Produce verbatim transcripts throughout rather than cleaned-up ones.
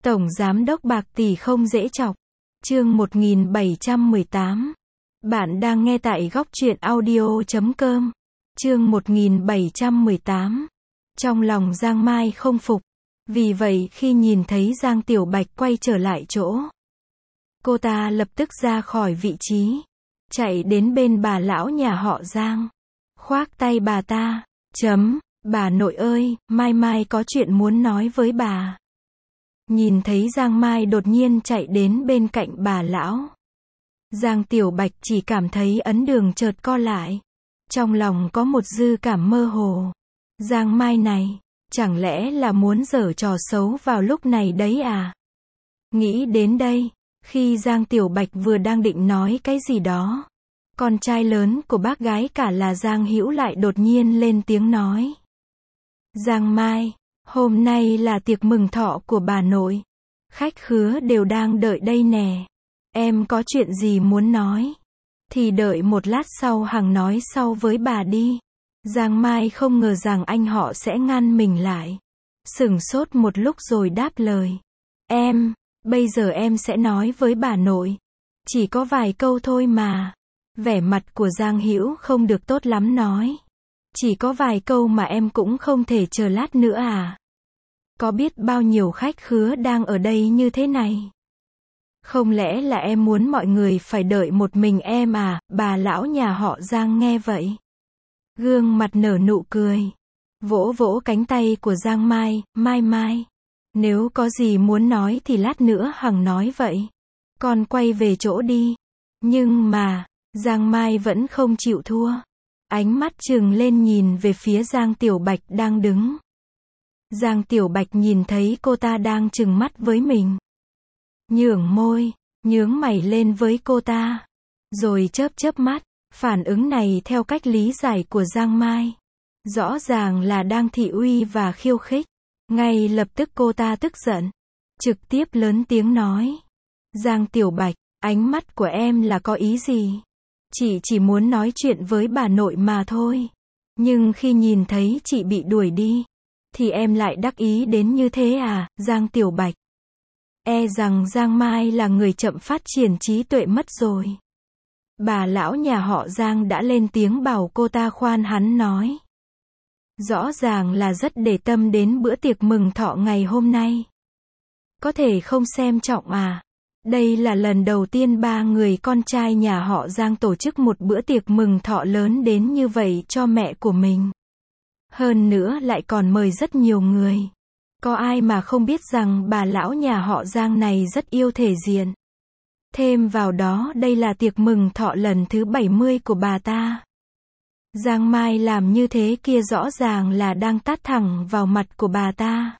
Tổng giám đốc bạc tỷ không dễ chọc. Chương một nghìn bảy trăm mười tám. Bạn đang nghe tại góc truyện audio chấm com. Chương một nghìn bảy trăm mười tám. Trong lòng Giang Mai không phục. Vì vậy khi nhìn thấy Giang Tiểu Bạch quay trở lại chỗ, cô ta lập tức ra khỏi vị trí, chạy đến bên bà lão nhà họ Giang, khoác tay bà ta, chấm, bà nội ơi, Mai Mai có chuyện muốn nói với bà. Nhìn thấy Giang Mai đột nhiên chạy đến bên cạnh bà lão, Giang Tiểu Bạch chỉ cảm thấy ấn đường chợt co lại. Trong lòng có một dư cảm mơ hồ. Giang Mai này, chẳng lẽ là muốn giở trò xấu vào lúc này đấy à? Nghĩ đến đây, khi Giang Tiểu Bạch vừa đang định nói cái gì đó, con trai lớn của bác gái cả là Giang Hữu lại đột nhiên lên tiếng nói. Giang Mai, hôm nay là tiệc mừng thọ của bà nội. Khách khứa đều đang đợi đây nè. Em có chuyện gì muốn nói? Thì đợi một lát sau hằng nói sau với bà đi. Giang Mai không ngờ rằng anh họ sẽ ngăn mình lại. Sửng sốt một lúc rồi đáp lời. Em, bây giờ em sẽ nói với bà nội. Chỉ có vài câu thôi mà. Vẻ mặt của Giang Hữu không được tốt lắm nói. Chỉ có vài câu mà em cũng không thể chờ lát nữa à? Có biết bao nhiêu khách khứa đang ở đây như thế này? Không lẽ là em muốn mọi người phải đợi một mình em à? Bà lão nhà họ Giang nghe vậy, gương mặt nở nụ cười, vỗ vỗ cánh tay của Giang Mai. Mai Mai, nếu có gì muốn nói thì lát nữa hằng nói vậy. Con quay về chỗ đi. Nhưng mà, Giang Mai vẫn không chịu thua. Ánh mắt trừng lên nhìn về phía Giang Tiểu Bạch đang đứng. Giang Tiểu Bạch nhìn thấy cô ta đang trừng mắt với mình, nhướng môi, nhướng mày lên với cô ta, rồi chớp chớp mắt. Phản ứng này theo cách lý giải của Giang Mai, rõ ràng là đang thị uy và khiêu khích. Ngay lập tức cô ta tức giận, trực tiếp lớn tiếng nói. Giang Tiểu Bạch, ánh mắt của em là có ý gì? Chị chỉ muốn nói chuyện với bà nội mà thôi. Nhưng khi nhìn thấy chị bị đuổi đi, thì em lại đắc ý đến như thế à? Giang Tiểu Bạch, e rằng Giang Mai là người chậm phát triển trí tuệ mất rồi. Bà lão nhà họ Giang đã lên tiếng bảo cô ta khoan hắn nói. Rõ ràng là rất để tâm đến bữa tiệc mừng thọ ngày hôm nay. Có thể không xem trọng à? Đây là lần đầu tiên ba người con trai nhà họ Giang tổ chức một bữa tiệc mừng thọ lớn đến như vậy cho mẹ của mình. Hơn nữa lại còn mời rất nhiều người. Có ai mà không biết rằng bà lão nhà họ Giang này rất yêu thể diện. Thêm vào đó đây là tiệc mừng thọ lần thứ bảy mươi của bà ta. Giang Mai làm như thế kia rõ ràng là đang tát thẳng vào mặt của bà ta.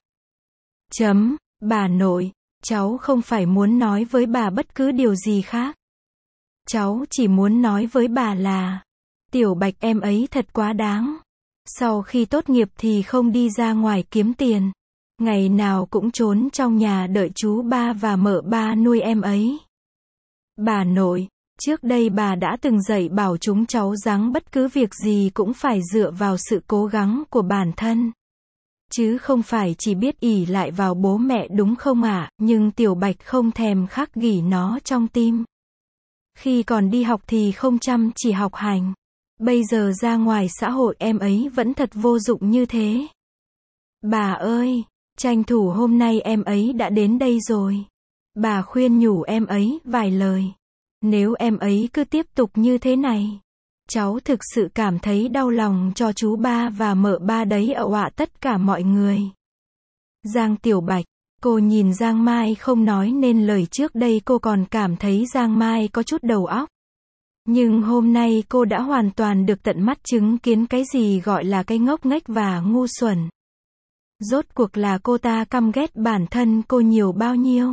Chấm, bà nội, cháu không phải muốn nói với bà bất cứ điều gì khác. Cháu chỉ muốn nói với bà là, Tiểu Bạch em ấy thật quá đáng. Sau khi tốt nghiệp thì không đi ra ngoài kiếm tiền. Ngày nào cũng trốn trong nhà đợi chú ba và mợ ba nuôi em ấy. Bà nội, trước đây bà đã từng dạy bảo chúng cháu rằng bất cứ việc gì cũng phải dựa vào sự cố gắng của bản thân. Chứ không phải chỉ biết ỷ lại vào bố mẹ đúng không ạ? À? Nhưng Tiểu Bạch không thèm khắc ghi nó trong tim. Khi còn đi học thì không chăm chỉ học hành. Bây giờ ra ngoài xã hội em ấy vẫn thật vô dụng như thế. Bà ơi, tranh thủ hôm nay em ấy đã đến đây rồi. Bà khuyên nhủ em ấy vài lời. Nếu em ấy cứ tiếp tục như thế này, cháu thực sự cảm thấy đau lòng cho chú ba và mợ ba đấy ạ ạ tất cả mọi người. Giang Tiểu Bạch, cô nhìn Giang Mai không nói nên lời. Trước đây cô còn cảm thấy Giang Mai có chút đầu óc. Nhưng hôm nay cô đã hoàn toàn được tận mắt chứng kiến cái gì gọi là cái ngốc nghếch và ngu xuẩn. Rốt cuộc là cô ta căm ghét bản thân cô nhiều bao nhiêu,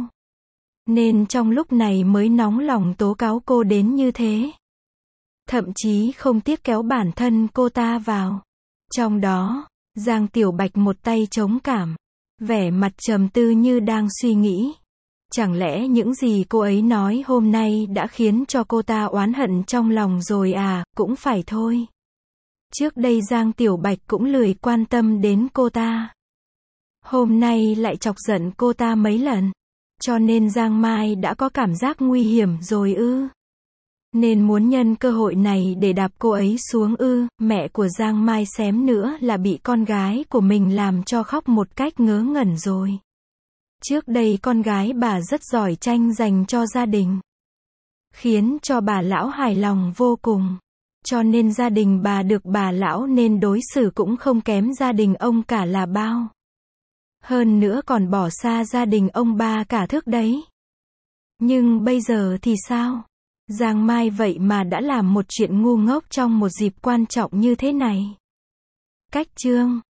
nên trong lúc này mới nóng lòng tố cáo cô đến như thế. Thậm chí không tiếc kéo bản thân cô ta vào. Trong đó, Giang Tiểu Bạch một tay chống cảm, vẻ mặt trầm tư như đang suy nghĩ. Chẳng lẽ những gì cô ấy nói hôm nay đã khiến cho cô ta oán hận trong lòng rồi à? Cũng phải thôi. Trước đây Giang Tiểu Bạch cũng lười quan tâm đến cô ta. Hôm nay lại chọc giận cô ta mấy lần. Cho nên Giang Mai đã có cảm giác nguy hiểm rồi ư? Nên muốn nhân cơ hội này để đạp cô ấy xuống ư? Mẹ của Giang Mai xém nữa là bị con gái của mình làm cho khóc một cách ngớ ngẩn rồi. Trước đây con gái bà rất giỏi tranh giành cho gia đình, khiến cho bà lão hài lòng vô cùng. Cho nên gia đình bà được bà lão nên đối xử cũng không kém gia đình ông cả là bao. Hơn nữa còn bỏ xa gia đình ông ba cả thước đấy. Nhưng bây giờ thì sao? Giang Mai vậy mà đã làm một chuyện ngu ngốc trong một dịp quan trọng như thế này. Cách chương